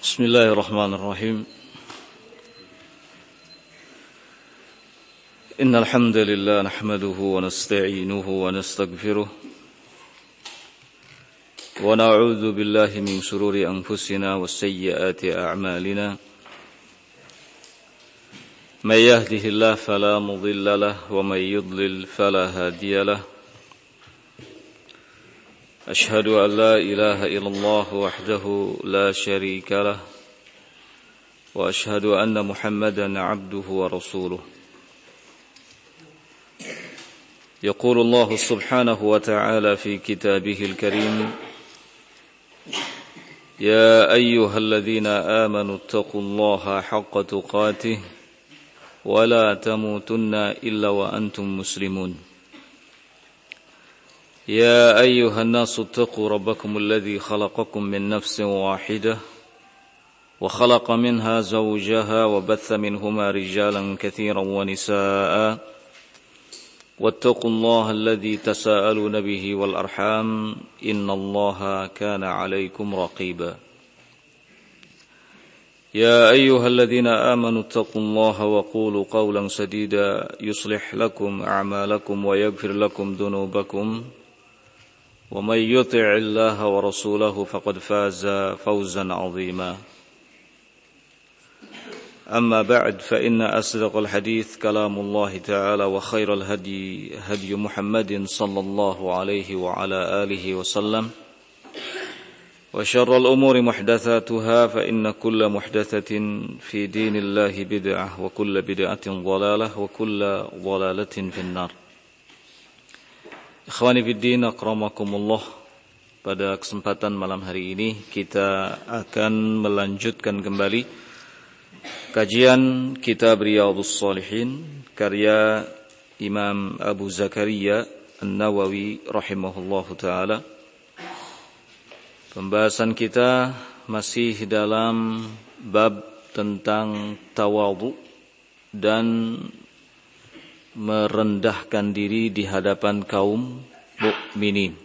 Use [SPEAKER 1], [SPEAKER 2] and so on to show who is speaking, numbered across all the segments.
[SPEAKER 1] Bismillahirrahmanirrahim. Innal hamdalillah nahmaduhu wa nasta'inuhu wa nastaghfiruh wa na'udzu billahi min shururi anfusina wa sayyiati a'malina. May yahdihillahu fala mudilla lahu wa may yudlil fala hadiya lahu. أشهد أن لا إله إلا الله وحده لا شريك له وأشهد أن محمدا عبده ورسوله يقول الله سبحانه وتعالى في كتابه الكريم يا أيها الذين آمنوا اتقوا الله حق تقاته ولا تموتن إلا وأنتم مسلمون يا أيها الناس اتقوا ربكم الذي خلقكم من نفس واحدة وخلق منها زوجها وبث منهما رجالا كثيرا ونساء واتقوا الله الذي تساءلون به والأرحام إن الله كان عليكم رقيبا يا أيها الذين آمنوا اتقوا الله وقولوا قولا سديدا يصلح لكم أعمالكم ويغفر لكم ذنوبكم ومن يطع الله ورسوله فقد فاز فوزا عظيما أما بعد فإن أصدق الحديث كلام الله تعالى وخير الهدي هدي محمد صلى الله عليه وعلى آله وسلم وشر الأمور محدثاتها فإن كل محدثة في دين الله بدعة وكل بدعة ضلالة وكل ضلالة في النار. Ikhwani fiddin, akramakumullah. Pada kesempatan malam hari ini kita akan melanjutkan kembali kajian kitab Riyadhus Shalihin karya Imam Abu Zakaria An-Nawawi rahimahullahu taala. Pembahasan kita masih dalam bab tentang tawadhu dan merendahkan diri di hadapan kaum mukminin.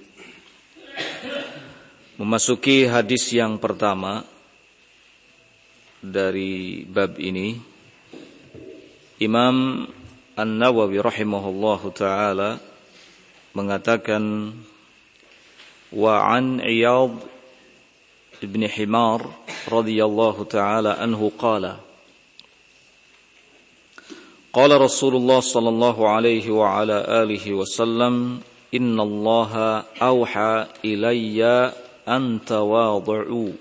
[SPEAKER 1] Memasuki hadis yang pertama dari bab ini, Imam An-Nawawi rahimahullahu taala mengatakan wa an Iyad ibn Himar radhiyallahu taala anhu qala Qala Rasulullah sallallahu alaihi wa ala alihi wasallam innallaha awha ilayya an tawadhu.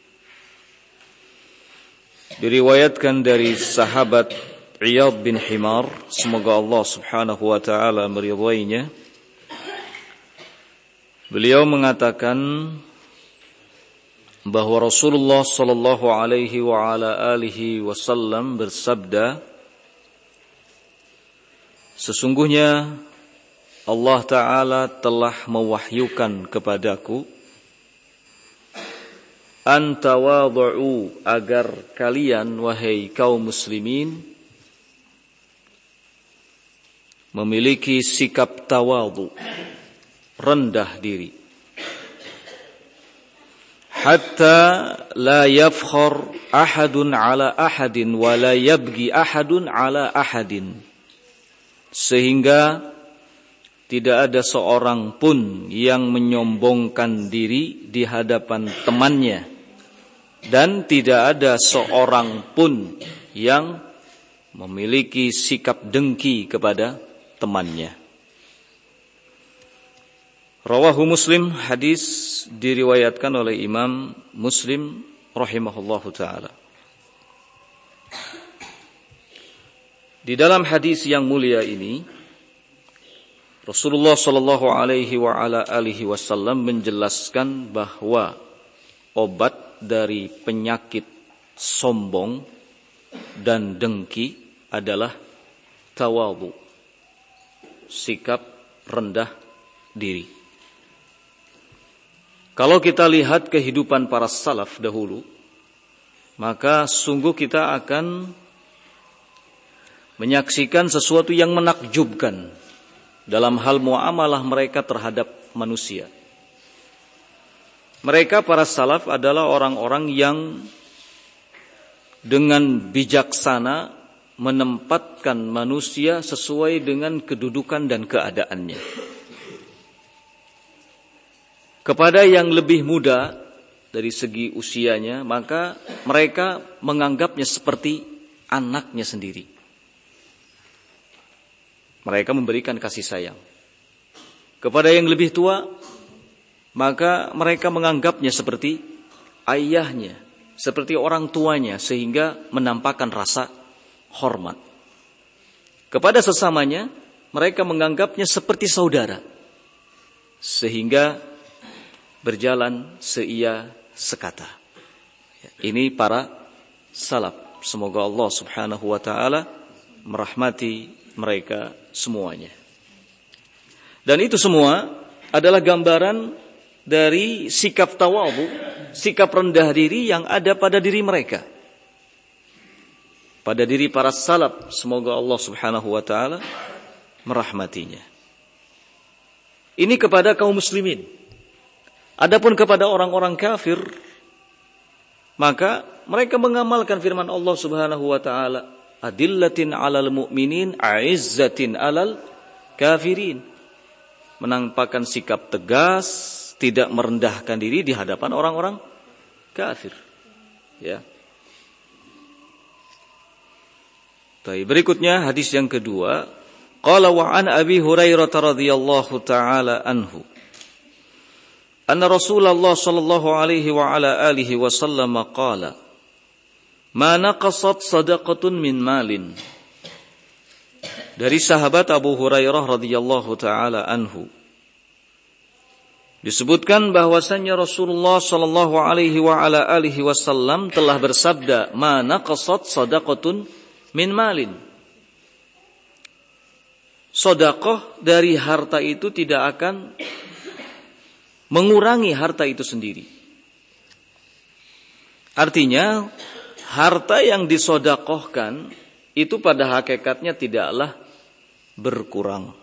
[SPEAKER 1] Diriwayatkan dari sahabat Iyad bin Himar, semoga Allah subhanahu wa ta'ala meridainya. Beliau mengatakan bahwa Rasulullah sallallahu alaihi wa ala alihi wasallam bersabda, sesungguhnya Allah Ta'ala telah mewahyukan kepadaku an tawadhu, agar kalian wahai kaum muslimin memiliki sikap tawadhu, rendah diri, hatta la yafkhar ahadun ala ahadin wa la yabghi ahadun ala ahadin, sehingga tidak ada seorang pun yang menyombongkan diri di hadapan temannya, dan tidak ada seorang pun yang memiliki sikap dengki kepada temannya. Rawahu Muslim, hadis diriwayatkan oleh Imam Muslim rahimahullahu ta'ala. Di dalam hadis yang mulia ini, Rasulullah sallallahu alaihi wa ala alihi wasallam menjelaskan bahwa obat dari penyakit sombong dan dengki adalah tawadhu, sikap rendah diri. Kalau kita lihat kehidupan para salaf dahulu, maka sungguh kita akan menyaksikan sesuatu yang menakjubkan dalam hal muamalah mereka terhadap manusia. Mereka para salaf adalah orang-orang yang dengan bijaksana menempatkan manusia sesuai dengan kedudukan dan keadaannya. Kepada yang lebih muda dari segi usianya, maka mereka menganggapnya seperti anaknya sendiri. Mereka memberikan kasih sayang. Kepada yang lebih tua, maka mereka menganggapnya seperti ayahnya, seperti orang tuanya, sehingga menampakkan rasa hormat. Kepada sesamanya, mereka menganggapnya seperti saudara, sehingga berjalan seia sekata. Ini para salaf. Semoga Allah Subhanahu wa taala merahmati mereka semuanya. Dan itu semua adalah gambaran dari sikap tawadhu, sikap rendah diri yang ada pada diri mereka, pada diri para salaf. Semoga Allah Subhanahu wa taala merahmatinya. Ini kepada kaum muslimin. Adapun kepada orang-orang kafir, maka mereka mengamalkan firman Allah Subhanahu wa taala, adillatin 'alal mu'minin, 'izzatin 'alal kafirin. Menampakkan sikap tegas, tidak merendahkan diri di hadapan orang-orang kafir. Ya. Baik, berikutnya hadis yang kedua, qala wa an Abi Hurairah radhiyallahu taala anhu anna Rasulullah sallallahu alaihi wa ala alihi wasallam qala ma naqasat sadaqatun min malin. Dari sahabat Abu Hurairah radhiyallahu taala anhu disebutkan bahwasannya Rasulullah sallallahu alaihi wa ala alihi wasallam telah bersabda, ma naqasat sadaqatun min malin. Sedekah dari harta itu tidak akan mengurangi harta itu sendiri. Artinya, harta yang disedekahkan itu pada hakikatnya tidaklah berkurang.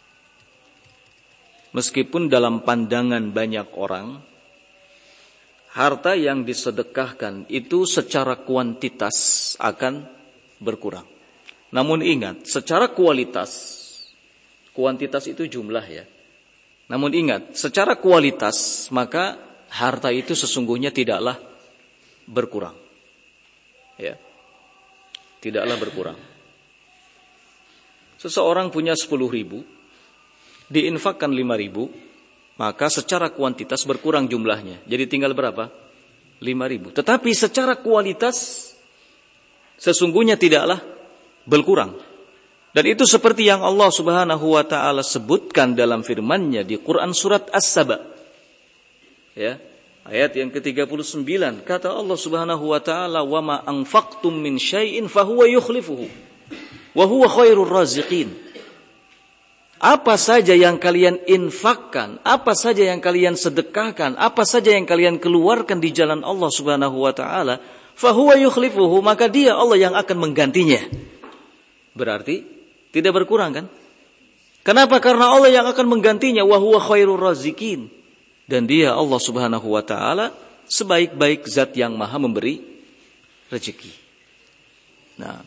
[SPEAKER 1] Meskipun dalam pandangan banyak orang, harta yang disedekahkan itu secara kuantitas akan berkurang. Namun ingat, secara kualitas, kuantitas itu jumlah ya. Namun ingat, secara kualitas maka harta itu sesungguhnya tidaklah berkurang. Ya. Tidaklah berkurang. Seseorang punya 10.000, diinfakkan 5.000, maka secara kuantitas berkurang jumlahnya. Jadi tinggal berapa? 5.000. Tetapi secara kualitas sesungguhnya tidaklah berkurang. Dan itu seperti yang Allah Subhanahu wa taala sebutkan dalam firman-Nya di Quran surat As-Saba. Ya, ayat yang ke-39, kata Allah Subhanahu wa taala, "Wa ma anfaqtum min syai'in fahuwa yukhlifuhu wa huwa khairur raziqin." Apa saja yang kalian infakkan, apa saja yang kalian sedekahkan, apa saja yang kalian keluarkan di jalan Allah Subhanahu wa taala, fahuwa yukhlifuhu, maka dia Allah yang akan menggantinya. Berarti tidak berkurang kan? Kenapa? Karena Allah yang akan menggantinya, wa huwa khairur raziqin. Dan dia Allah Subhanahu wa taala sebaik-baik zat yang maha memberi rezeki. Nah,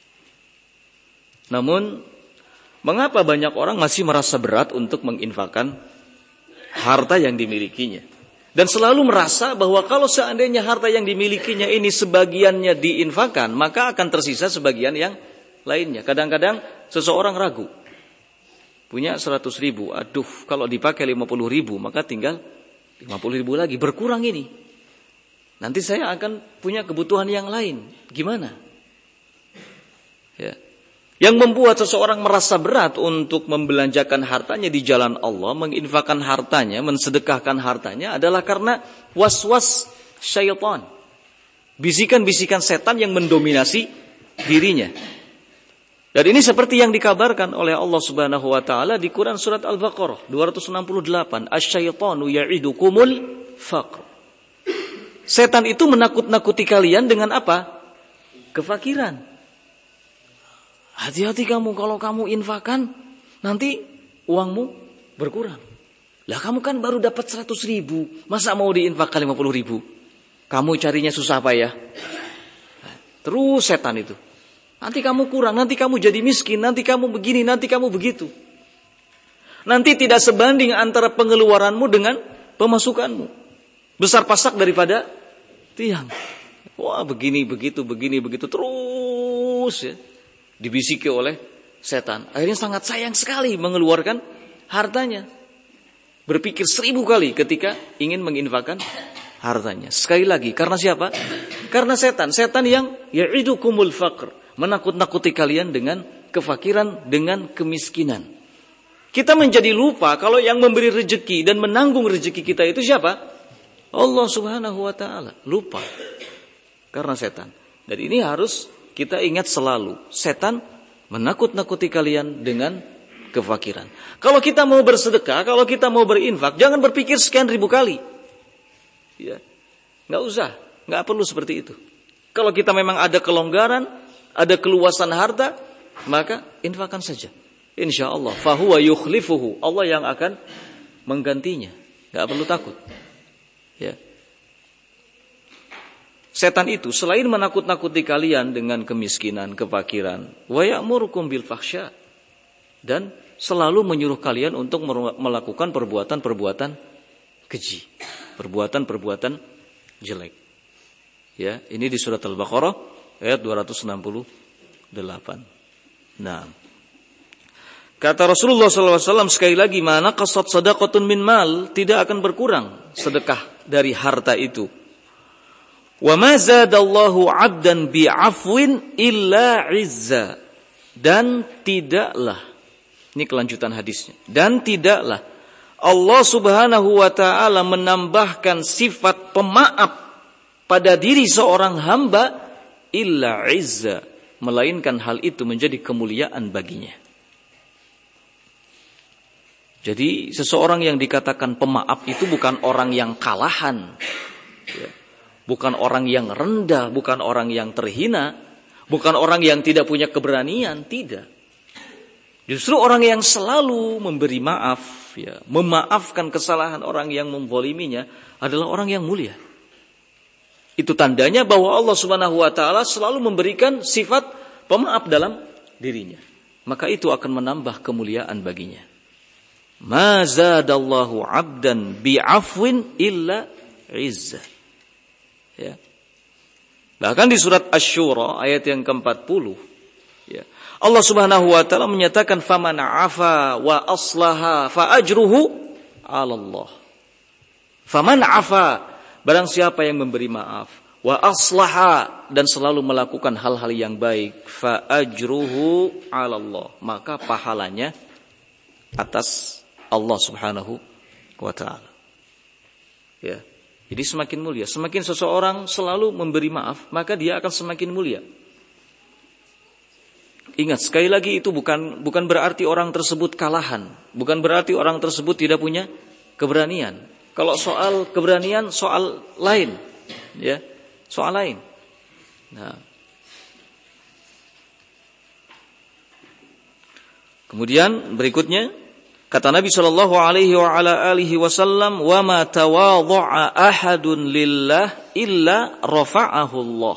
[SPEAKER 1] namun mengapa banyak orang masih merasa berat untuk menginfakkan harta yang dimilikinya? Dan selalu merasa bahwa kalau seandainya harta yang dimilikinya ini sebagiannya diinfakkan, maka akan tersisa sebagian yang lainnya. Kadang-kadang seseorang ragu. Punya 100.000, aduh kalau dipakai 50.000 maka tinggal 50.000 lagi, berkurang ini. Nanti saya akan punya kebutuhan yang lain. Gimana? Ya. Yang membuat seseorang merasa berat untuk membelanjakan hartanya di jalan Allah, menginfakkan hartanya, mensedekahkan hartanya adalah karena was-was syaitan. Bisikan-bisikan setan yang mendominasi dirinya. Dan ini seperti yang dikabarkan oleh Allah Subhanahu wa taala di Quran surat Al-Baqarah 268, asy-syaitanu ya'idukumul faqr. Setan itu menakut-nakuti kalian dengan apa? Kefakiran. Hati-hati kamu, kalau kamu infakkan nanti uangmu berkurang. Lah kamu kan baru dapat 100.000, masa mau diinfakkan 50.000? Kamu carinya susah apa ya? Terus setan itu. Nanti kamu kurang, nanti kamu jadi miskin, nanti kamu begini, nanti kamu begitu. Nanti tidak sebanding antara pengeluaranmu dengan pemasukanmu. Besar pasak daripada tiang. Wah, begini, begitu, terus ya. Dibisiki oleh setan. Akhirnya sangat sayang sekali mengeluarkan hartanya. Berpikir 1000 kali ketika ingin menginfakkan hartanya. Sekali lagi, karena siapa? Karena setan. Setan yang ya'idukumul faqr. Menakut-nakuti kalian dengan kefakiran, dengan kemiskinan. Kita menjadi lupa kalau yang memberi rezeki dan menanggung rezeki kita itu siapa? Allah Subhanahu wa ta'ala. Lupa. Karena setan. Dan ini harus kita ingat selalu. Setan menakut-nakuti kalian dengan kefakiran. Kalau kita mau bersedekah, kalau kita mau berinfak, jangan berpikir sekian ribu kali. Ya. Nggak usah. Nggak perlu seperti itu. Kalau kita memang ada kelonggaran, ada keluasan harta, maka infakkan saja. InsyaAllah. Fahuwa yukhlifuhu. Allah yang akan menggantinya. Nggak perlu takut. Ya. Setan itu selain menakut-nakuti kalian dengan kemiskinan, kefakiran, wa ya'murukum bil fahsya, dan selalu menyuruh kalian untuk melakukan perbuatan-perbuatan keji, perbuatan-perbuatan jelek. Ya, ini di surat Al-Baqarah ayat 268. Nah, kata Rasulullah SAW sekali lagi, mana qasat sadaqatun min mal, tidak akan berkurang sedekah dari harta itu. Wa ma zadallahu 'abdan bi'afwin illa 'izza, dan tidaklah, ini kelanjutan hadisnya, dan tidaklah Allah Subhanahu wa ta'ala menambahkan sifat pemaaf pada diri seorang hamba illa 'izza, melainkan hal itu menjadi kemuliaan baginya. Jadi seseorang yang dikatakan pemaaf itu bukan orang yang kalahan, ya. Bukan orang yang rendah, bukan orang yang terhina, bukan orang yang tidak punya keberanian, tidak. Justru orang yang selalu memberi maaf, ya, memaafkan kesalahan orang yang menzaliminya adalah orang yang mulia. Itu tandanya bahwa Allah Subhanahu wa ta'ala selalu memberikan sifat pemaaf dalam dirinya. Maka itu akan menambah kemuliaan baginya. Ma zadallahu 'abdan bi'afwin illa 'izza. Ya. Bahkan di surat Asy-Syura ayat yang ke-40, ya, Allah Subhanahu wa ta'ala menyatakan faman 'afa wa aslaha fa ajruhu 'ala Allah. Faman 'afa, barang siapa yang memberi maaf, wa aslaha, dan selalu melakukan hal-hal yang baik, fa ajruhu 'ala Allah, maka pahalanya atas Allah Subhanahu wa ta'ala. Ya. Jadi semakin mulia. Semakin seseorang selalu memberi maaf, maka dia akan semakin mulia. Ingat, sekali lagi itu bukan berarti orang tersebut kalahan. Bukan berarti orang tersebut tidak punya keberanian. Kalau soal keberanian, soal lain. Ya, soal lain. Nah. Kemudian berikutnya, kata Nabi sallallahu alaihi wa ala alihi wasallam, "Wa ma tawadha'a ahadun lillah illa rafa'ahu Allah."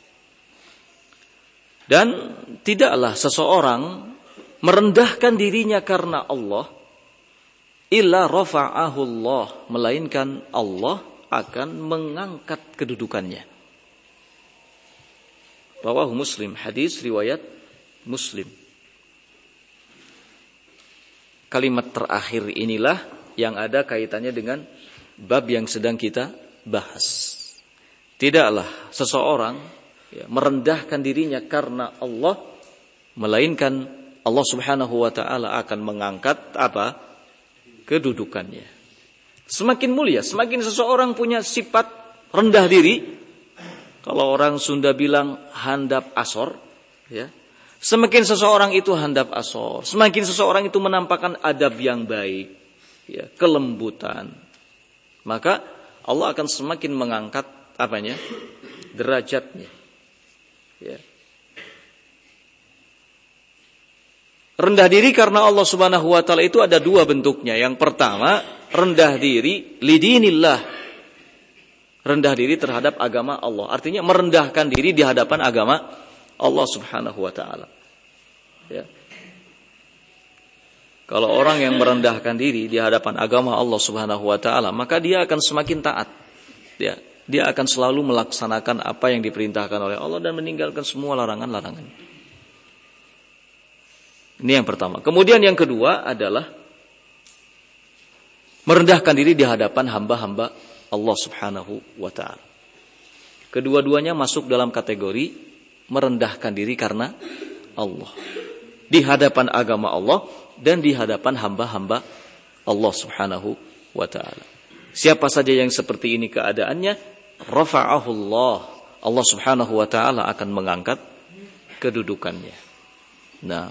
[SPEAKER 1] Dan tidaklah seseorang merendahkan dirinya karena Allah illa rafa'ahu Allah, melainkan Allah akan mengangkat kedudukannya. Rawahu Muslim, hadis riwayat Muslim. Kalimat terakhir inilah yang ada kaitannya dengan bab yang sedang kita bahas. Tidaklah seseorang, ya, merendahkan dirinya karena Allah, melainkan Allah Subhanahu wa ta'ala akan mengangkat apa? Kedudukannya. Semakin mulia, semakin seseorang punya sifat rendah diri. Kalau orang Sunda bilang handap asor, ya. Semakin seseorang itu handap asor, semakin seseorang itu menampakkan adab yang baik, ya, kelembutan, maka Allah akan semakin mengangkat apanya? Derajatnya. Ya. Rendah diri karena Allah Subhanahu wa ta'ala itu ada dua bentuknya. Yang pertama, rendah diri lidinillah, rendah diri terhadap agama Allah. Artinya merendahkan diri di hadapan agama Allah Subhanahu wa taala. Ya. Kalau orang yang merendahkan diri di hadapan agama Allah Subhanahu wa taala, maka dia akan semakin taat. Ya, dia akan selalu melaksanakan apa yang diperintahkan oleh Allah dan meninggalkan semua larangan-larangan. Ini yang pertama. Kemudian yang kedua adalah merendahkan diri di hadapan hamba-hamba Allah Subhanahu wa taala. Kedua-duanya masuk dalam kategori merendahkan diri karena Allah. Di hadapan agama Allah dan di hadapan hamba-hamba Allah Subhanahu wa taala. Siapa saja yang seperti ini keadaannya, rafa'ahu Allah. Allah Subhanahu wa taala akan mengangkat kedudukannya. Nah,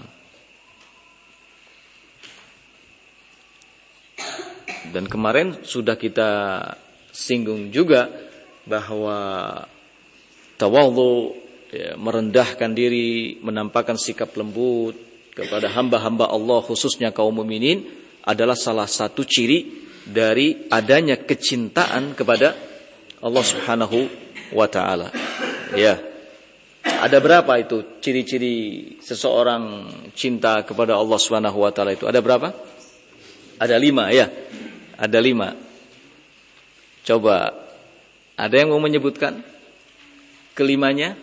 [SPEAKER 1] dan kemarin sudah kita singgung juga bahwa tawadhu, ya, merendahkan diri, menampakkan sikap lembut kepada hamba-hamba Allah khususnya kaum mukminin adalah salah satu ciri dari adanya kecintaan kepada Allah Subhanahu wa taala. Ya. Ada berapa itu ciri-ciri seseorang cinta kepada Allah Subhanahu wa taala itu? Ada berapa? Ada 5 ya. Ada 5. Coba ada yang mau menyebutkan kelimanya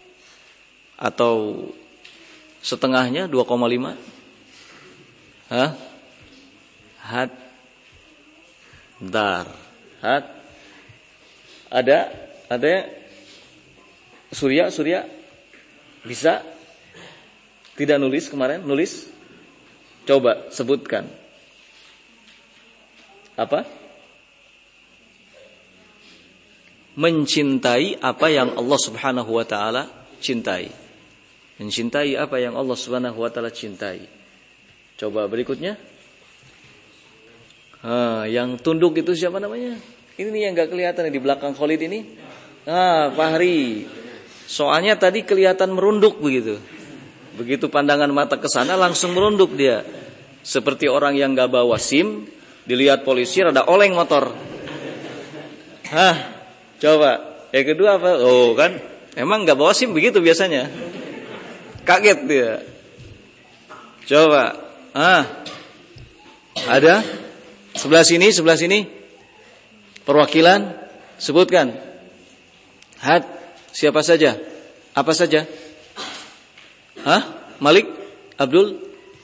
[SPEAKER 1] atau setengahnya 2,5? Hah? Hat. Dar. Hat. Ada Surya bisa? Tidak nulis kemarin? Nulis? Coba sebutkan. Apa? Mencintai apa yang Allah Subhanahu wa taala cintai. Mencintai apa yang Allah Subhanahu wa taala cintai. Coba berikutnya. Yang tunduk itu siapa namanya? Ini nih yang enggak kelihatan di belakang Khalid ini. Fahri. Soalnya tadi kelihatan merunduk begitu. Begitu pandangan mata ke sana langsung merunduk dia. Seperti orang yang enggak bawa SIM, dilihat polisi rada oleng motor. Coba. Yang kedua apa? Oh kan, emang enggak bawa SIM begitu biasanya. Kaget dia. Coba. Ada? Sebelah sini. Perwakilan, sebutkan. Hat, siapa saja? Apa saja? Malik? Abdul?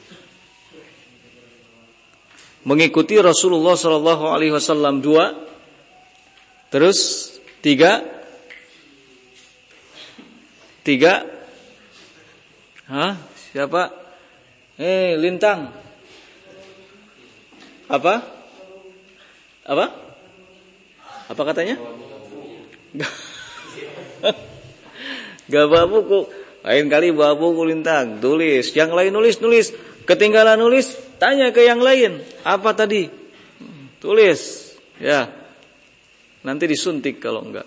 [SPEAKER 1] Mengikuti Rasulullah sallallahu alaihi wasallam 2. Terus 3. Siapa? Lintang. Apa katanya? Gak bawa buku. Lain kali bawa buku Lintang, tulis. Yang lain nulis. Ketinggalan nulis, tanya ke yang lain. Apa tadi? Tulis. Ya. Nanti disuntik kalau enggak.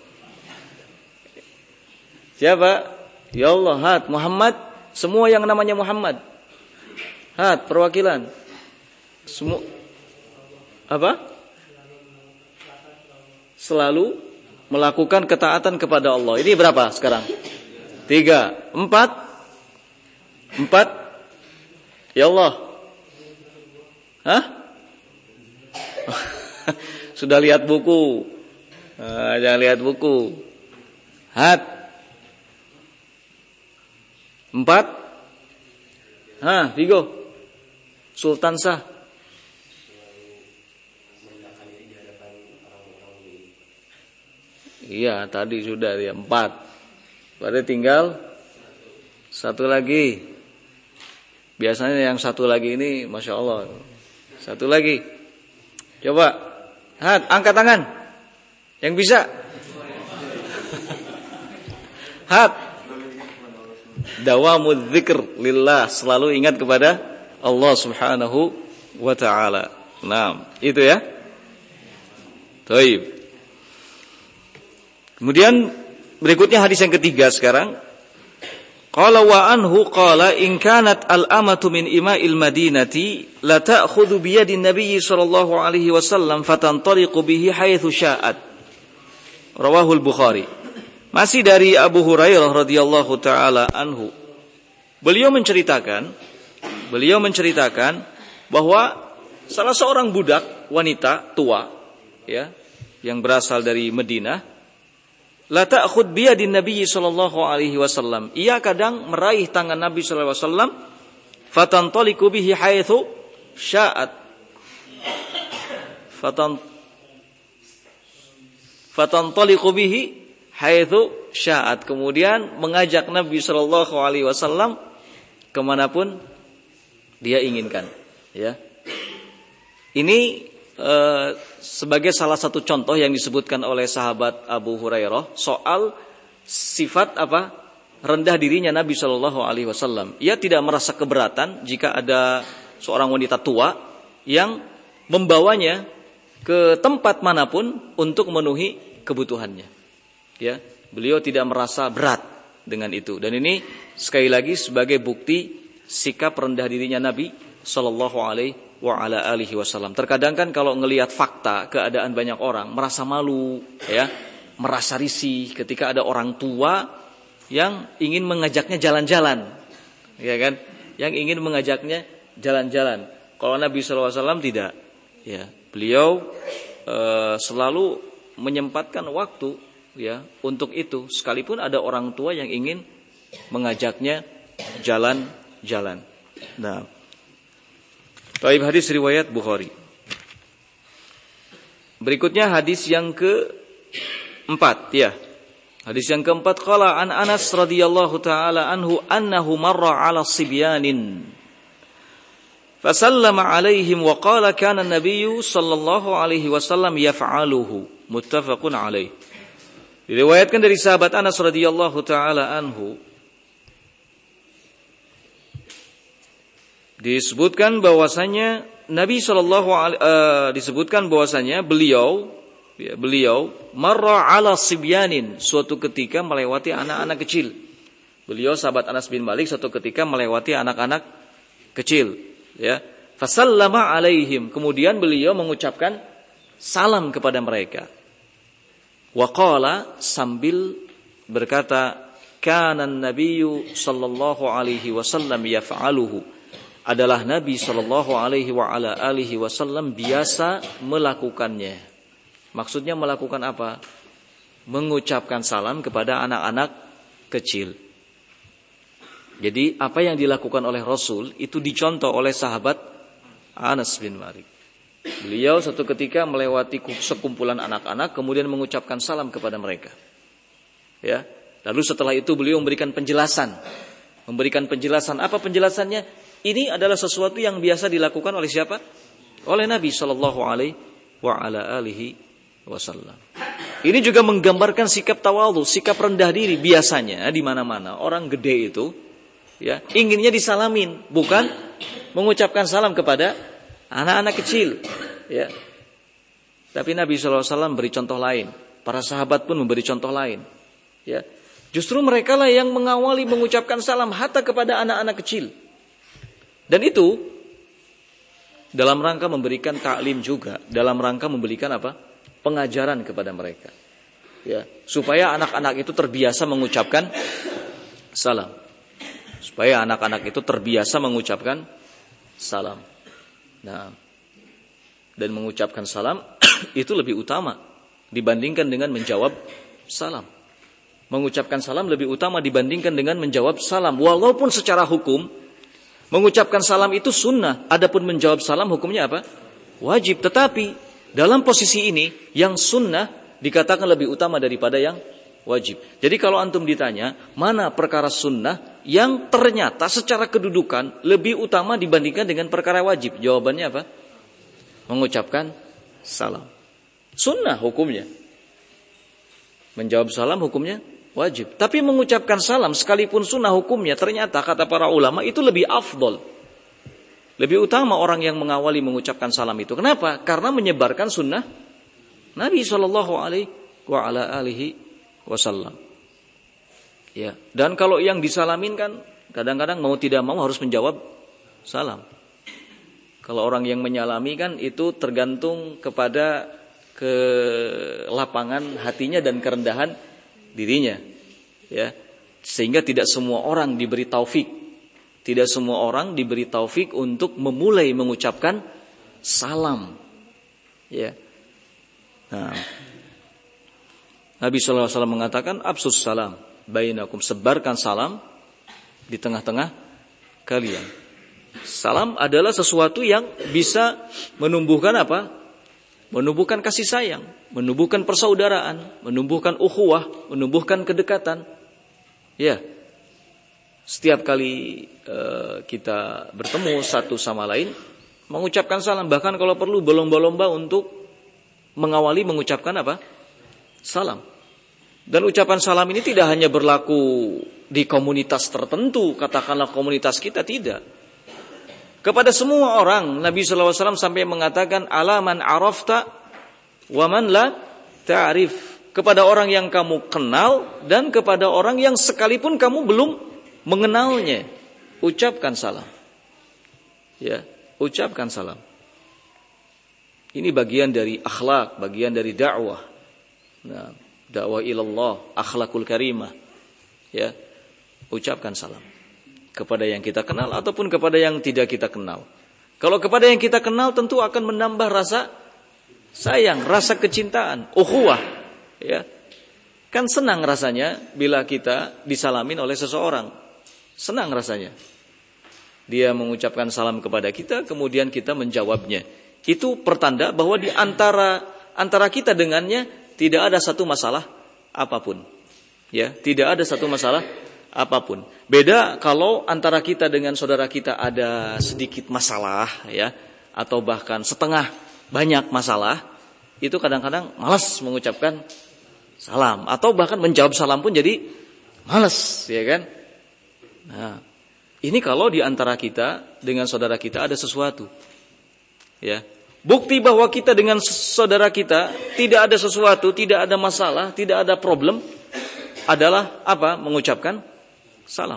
[SPEAKER 1] Siapa? Ya Allah, Hat, Muhammad. Semua yang namanya Muhammad. Hat, perwakilan. Semua. Apa? Selalu melakukan ketaatan kepada Allah. Ini berapa sekarang? 3, 4. Ya Allah. Sudah lihat buku. Jangan lihat buku. Hat. 4. Vigo. Sultan Sah. Iya, tadi sudah ya 4. Berarti tinggal 1 lagi. Biasanya yang 1 lagi ini, Masya Allah. 1 lagi. Coba, Hat, angkat tangan. Yang bisa. Hat. Dawamudz dzikr lillah, selalu ingat kepada Allah Subhanahu wa taala. Nah, itu ya. Baik. Kemudian berikutnya hadis yang ketiga sekarang. Qala wa anhu qala in kanat al-amatu min ima'il madinati la ta'khudhu bi yadi an-nabiy sallallahu alaihi wasallam fatantariqu bihi haitsu sya'at. Rawahul Bukhari. Masih dari Abu Hurairah radhiyallahu taala anhu. Beliau menceritakan bahwa salah seorang budak wanita tua, ya, yang berasal dari Madinah, la ta'khud bi yadin Nabi sallallahu alaihi wasallam. Ia kadang meraih tangan Nabi sallallahu alaihi wasallam, fatantaliqu bihi haitsu sya'at. Fatantaliqu bihi haitsu sya'at. Kemudian mengajak Nabi sallallahu alaihi wasallam kemanapun dia inginkan, ya. Ini sebagai salah satu contoh yang disebutkan oleh sahabat Abu Hurairah soal sifat rendah dirinya Nabi Shallallahu Alaihi Wasallam. Ia tidak merasa keberatan jika ada seorang wanita tua yang membawanya ke tempat manapun untuk memenuhi kebutuhannya. Ya, beliau tidak merasa berat dengan itu. Dan ini sekali lagi sebagai bukti sikap rendah dirinya Nabi Shallallahu Alaihi Wasallam. Terkadang kan kalau ngelihat fakta keadaan banyak orang merasa malu, ya, merasa risih ketika ada orang tua yang ingin mengajaknya jalan-jalan, ya kan? Yang ingin mengajaknya jalan-jalan. Kalau Nabi SAW tidak, ya, beliau selalu menyempatkan waktu, ya, untuk itu. Sekalipun ada orang tua yang ingin mengajaknya jalan-jalan. Nah. Baik, hadis riwayat Bukhari. Berikutnya hadis yang keempat, ya. Hadis yang keempat, qala an Anas radhiyallahu taala anhu annahu marra 'ala sibyanin fasallama 'alaihim wa qala kana an-nabiyyu sallallahu alaihi wasallam yaf'aluhu, muttafaqun alaih. Diriwayatkan dari sahabat Anas radhiyallahu taala anhu, disebutkan bahwasanya Nabi disebutkan bahwasanya beliau marra 'ala sibyanin, suatu ketika melewati anak-anak kecil. Beliau sahabat Anas bin Malik suatu ketika melewati anak-anak kecil, ya. Fasallama 'alaihim, kemudian beliau mengucapkan salam kepada mereka. Wa qala, sambil berkata, kana an-nabiyyu sallallahu alaihi wasallam yaf'aluhu, adalah Nabi sallallahu alaihi wasallam biasa melakukannya. Maksudnya melakukan apa? Mengucapkan salam kepada anak-anak kecil. Jadi apa yang dilakukan oleh Rasul itu dicontoh oleh sahabat Anas bin Malik. Beliau suatu ketika melewati sekumpulan anak-anak kemudian mengucapkan salam kepada mereka. Ya. Lalu setelah itu beliau memberikan penjelasan. Apa penjelasannya? Ini adalah sesuatu yang biasa dilakukan oleh siapa? Oleh Nabi sallallahu alaihi wasallam. Ini juga menggambarkan sikap tawadhu, sikap rendah diri. Biasanya di mana-mana orang gede itu, ya, inginnya disalamin, bukan mengucapkan salam kepada anak-anak kecil, ya. Tapi Nabi sallallahu alaihi wasallam beri contoh lain. Para sahabat pun memberi contoh lain, ya. Justru mereka lah yang mengawali mengucapkan salam hatta kepada anak-anak kecil. Dan itu dalam rangka memberikan taklim juga, dalam rangka memberikan pengajaran kepada mereka, ya, supaya anak-anak itu terbiasa mengucapkan salam. Nah, dan mengucapkan salam itu lebih utama dibandingkan dengan menjawab salam. Mengucapkan salam lebih utama dibandingkan dengan menjawab salam. Walaupun secara hukum mengucapkan salam itu sunnah, adapun menjawab salam hukumnya apa? Wajib. Tetapi dalam posisi ini yang sunnah dikatakan lebih utama daripada yang wajib. Jadi kalau antum ditanya mana perkara sunnah yang ternyata secara kedudukan lebih utama dibandingkan dengan perkara wajib, jawabannya apa? Mengucapkan salam. Sunnah hukumnya. Menjawab salam hukumnya wajib. Tapi mengucapkan salam sekalipun sunnah hukumnya, ternyata kata para ulama itu lebih afdol. Lebih utama orang yang mengawali mengucapkan salam itu. Kenapa? Karena menyebarkan sunnah Nabi SAW. Ya. Dan kalau yang disalamin kan kadang-kadang mau tidak mau harus menjawab salam. Kalau orang yang menyalami kan itu tergantung kepada ke lapangan hatinya dan kerendahan dirinya, ya. Sehingga tidak semua orang diberi taufik. Tidak semua orang diberi taufik untuk memulai mengucapkan salam, ya. Nah, Nabi sallallahu alaihi wasallam mengatakan absus salam bainakum, sebarkan salam di tengah-tengah kalian. Salam adalah sesuatu yang bisa menumbuhkan apa? Menumbuhkan kasih sayang, menumbuhkan persaudaraan, menumbuhkan ukhuwah, menumbuhkan kedekatan. Ya. Setiap kali kita bertemu satu sama lain, mengucapkan salam, bahkan kalau perlu berlomba-lomba untuk mengawali mengucapkan apa? Salam. Dan ucapan salam ini tidak hanya berlaku di komunitas tertentu, katakanlah komunitas kita, tidak. Kepada semua orang, Nabi SAW sampai mengatakan, alaman arafta wa man la ta'rif. Kepada orang yang kamu kenal dan kepada orang yang sekalipun kamu belum mengenalnya, ucapkan salam. Ya, ucapkan salam. Ini bagian dari akhlak, bagian dari dakwah. Nah, dakwah ilallah, akhlakul karimah. Ya, ucapkan salam kepada yang kita kenal ataupun kepada yang tidak kita kenal. Kalau kepada yang kita kenal tentu akan menambah rasa sayang, rasa kecintaan, ukhuwah, ya. Kan senang rasanya bila kita disalamin oleh seseorang. Senang rasanya. Dia mengucapkan salam kepada kita, kemudian kita menjawabnya. Itu pertanda bahwa di antara kita dengannya tidak ada satu masalah apapun. Ya, tidak ada satu masalah apapun. Beda kalau antara kita dengan saudara kita ada sedikit masalah, ya, atau bahkan setengah banyak masalah, itu kadang-kadang malas mengucapkan salam, atau bahkan menjawab salam pun jadi malas, ya kan? Nah, ini kalau di antara kita dengan saudara kita ada sesuatu, ya. Bukti bahwa kita dengan saudara kita tidak ada sesuatu, tidak ada masalah, tidak ada problem adalah apa? Mengucapkan salam.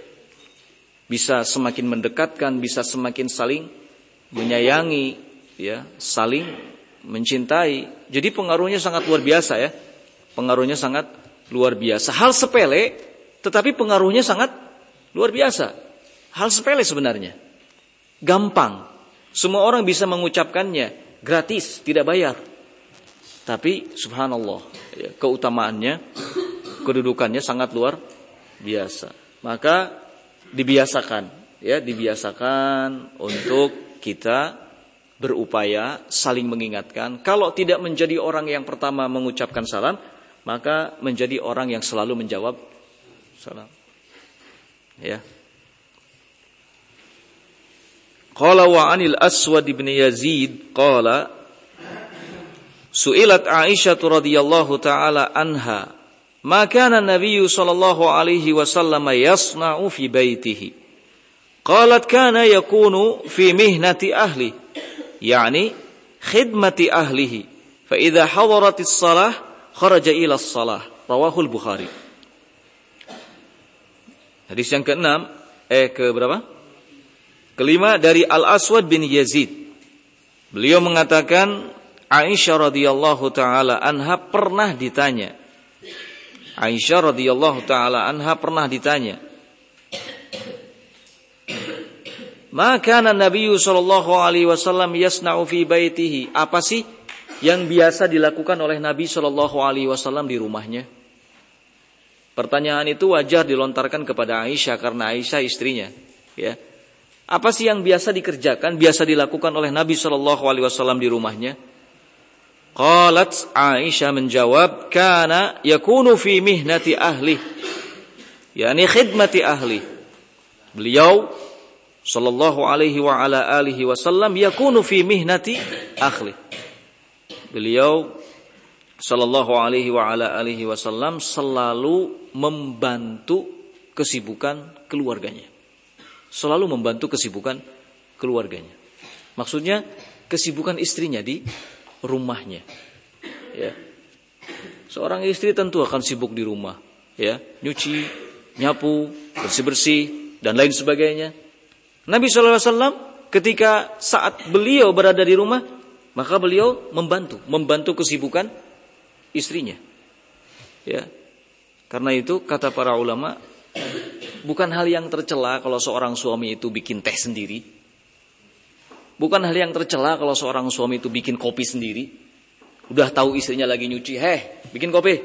[SPEAKER 1] Bisa semakin mendekatkan, bisa semakin saling menyayangi, ya, saling mencintai. Jadi pengaruhnya sangat luar biasa, ya. Pengaruhnya sangat luar biasa. Hal sepele tetapi pengaruhnya sangat luar biasa. Hal sepele sebenarnya. Gampang. Semua orang bisa mengucapkannya gratis, tidak bayar. Tapi subhanallah, ya, keutamaannya, kedudukannya sangat luar biasa. Maka dibiasakan, ya, dibiasakan untuk kita berupaya saling mengingatkan. Kalau tidak menjadi orang yang pertama mengucapkan salam, maka menjadi orang yang selalu menjawab salam. Ya. Qala wa 'anil Aswad bin Yazid qala su'ilat Aisyah radhiyallahu taala anha ma kana an-nabiy sallallahu alaihi wasallam yasna'u fi baitihi. Qalat kana yakunu fi mihnati ahli, yani khidmati ahlihi. Fa idza hadaratis shalah kharaja ila shalah. Rawahul Bukhari. Hadis yang ke-6, ke-berapa? Kelima dari Al-Aswad bin Yazid. Beliau mengatakan Aisyah radhiyallahu taala anha pernah ditanya. Aisyah radhiyallahu taala anha pernah ditanya, "Ma kana Nabi sallallahu alaihi wasallam yasna'u fi baitihi?" Apa sih yang biasa dilakukan oleh Nabi sallallahu alaihi wasallam di rumahnya? Pertanyaan itu wajar dilontarkan kepada Aisyah karena Aisyah istrinya, ya. Apa sih yang biasa dikerjakan, biasa dilakukan oleh Nabi sallallahu alaihi wasallam di rumahnya? Qalat, Aisyah menjawab, kana yakunu fi mihnati ahli, yani khidmati ahli. Beliau sallallahu alaihi wa ala alihi wasallam yakunu fi mihnati ahli. Beliau sallallahu alaihi wa ala alihi wasallam selalu membantu kesibukan keluarganya. Selalu membantu kesibukan keluarganya. Maksudnya kesibukan istrinya di rumahnya, ya. Seorang istri tentu akan sibuk di rumah, ya, nyuci, nyapu, bersih-bersih dan lain sebagainya. Nabi SAW ketika saat beliau berada di rumah, Maka beliau membantu kesibukan istrinya. Ya. Karena itu kata para ulama, bukan hal yang tercela kalau seorang suami itu bikin teh sendiri. Bukan hal yang tercela kalau seorang suami itu bikin kopi sendiri. Udah tahu istrinya lagi nyuci, bikin kopi.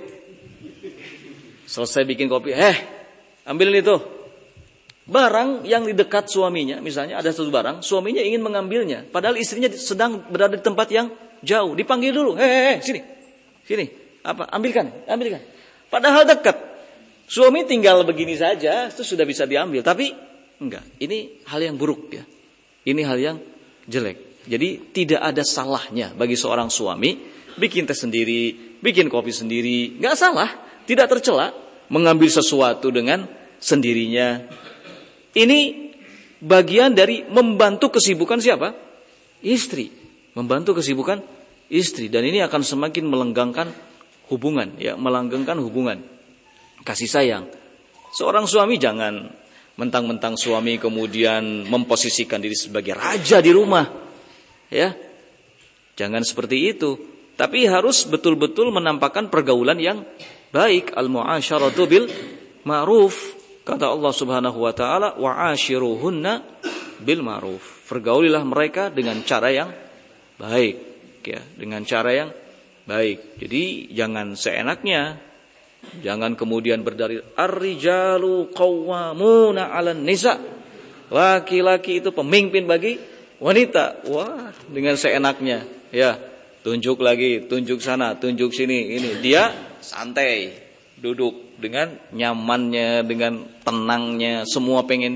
[SPEAKER 1] Selesai bikin kopi, ambilin itu. Barang yang di dekat suaminya, misalnya ada satu barang, suaminya ingin mengambilnya, padahal istrinya sedang berada di tempat yang jauh. Dipanggil dulu, sini, ambilkan. Padahal dekat. Suami tinggal begini saja, itu sudah bisa diambil. Tapi enggak, ini hal yang buruk ya. Ini hal yang jelek. Jadi tidak ada salahnya bagi seorang suami bikin teh sendiri, bikin kopi sendiri, enggak salah, tidak tercela mengambil sesuatu dengan sendirinya. Ini bagian dari membantu kesibukan siapa? Istri. Membantu kesibukan istri. Dan ini akan semakin melanggengkan hubungan. Ya, melanggengkan hubungan. Kasih sayang. Seorang suami jangan mentang-mentang suami kemudian memposisikan diri sebagai raja di rumah. Ya, jangan seperti itu. Tapi harus betul-betul menampakkan pergaulan yang baik. Al-mu'asyaratu bil ma'ruf. Kata Allah Subhanahu wa taala, wa'ashiruhunna bil ma'ruf. Pergaulilah mereka dengan cara yang baik, ya, dengan cara yang baik. Jadi jangan seenaknya. Jangan kemudian berdalil ar-rijalu qawwamuna 'alan nisa. Laki-laki itu pemimpin bagi wanita. Wah, dengan seenaknya, ya. Tunjuk lagi, tunjuk sana, tunjuk sini, ini. Dia santai, duduk dengan nyamannya, dengan tenangnya, semua pengen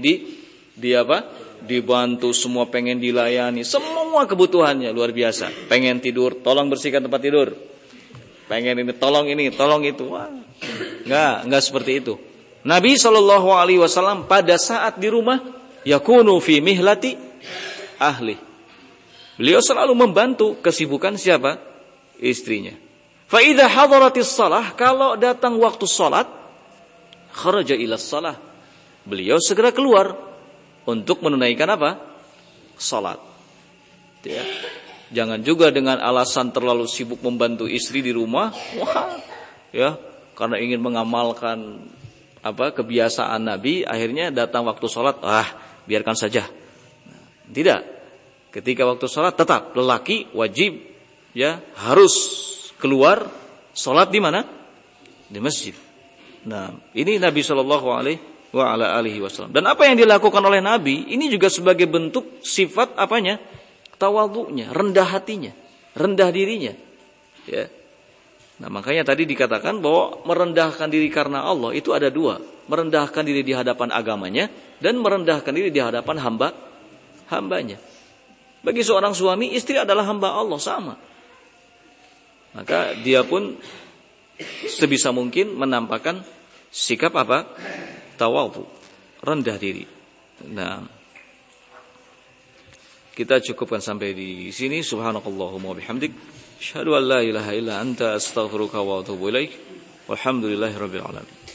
[SPEAKER 1] dibantu, semua pengen dilayani, semua kebutuhannya luar biasa. Pengen tidur, tolong bersihkan tempat tidur. Pengen ini, tolong itu. Wah, enggak seperti itu. Nabi SAW pada saat di rumah yakunu fi mihlati ahli. Beliau selalu membantu kesibukan siapa? Istrinya. Fa idza hadaratis shalah, kalau datang waktu salat, kharaja ila shalah. Beliau segera keluar untuk menunaikan apa? Salat. Ya. Jangan juga dengan alasan terlalu sibuk membantu istri di rumah, ya, karena ingin mengamalkan kebiasaan Nabi, akhirnya datang waktu salat, biarkan saja. Tidak. Ketika waktu salat tetap lelaki wajib, ya, harus keluar salat di mana? Di masjid. Nah, ini Nabi Shallallahu Alaihi Wasallam. Dan apa yang dilakukan oleh Nabi ini juga sebagai bentuk sifat apanya? Tawadhu'nya, rendah hatinya, rendah dirinya. Ya. Nah, makanya tadi dikatakan bahwa merendahkan diri karena Allah itu ada dua. Merendahkan diri di hadapan agamanya dan merendahkan diri di hadapan hambanya. Bagi seorang suami, istri adalah hamba Allah, sama. Maka dia pun sebisa mungkin menampakkan sikap apa? Tawadhu, rendah diri. Nah, kita cukupkan sampai di sini. Subhanakallahumma bihamdik, asyhadu an la ilaha illa anta, astaghfiruka wa atubu ilaik. Walhamdulillahirabbil alamin.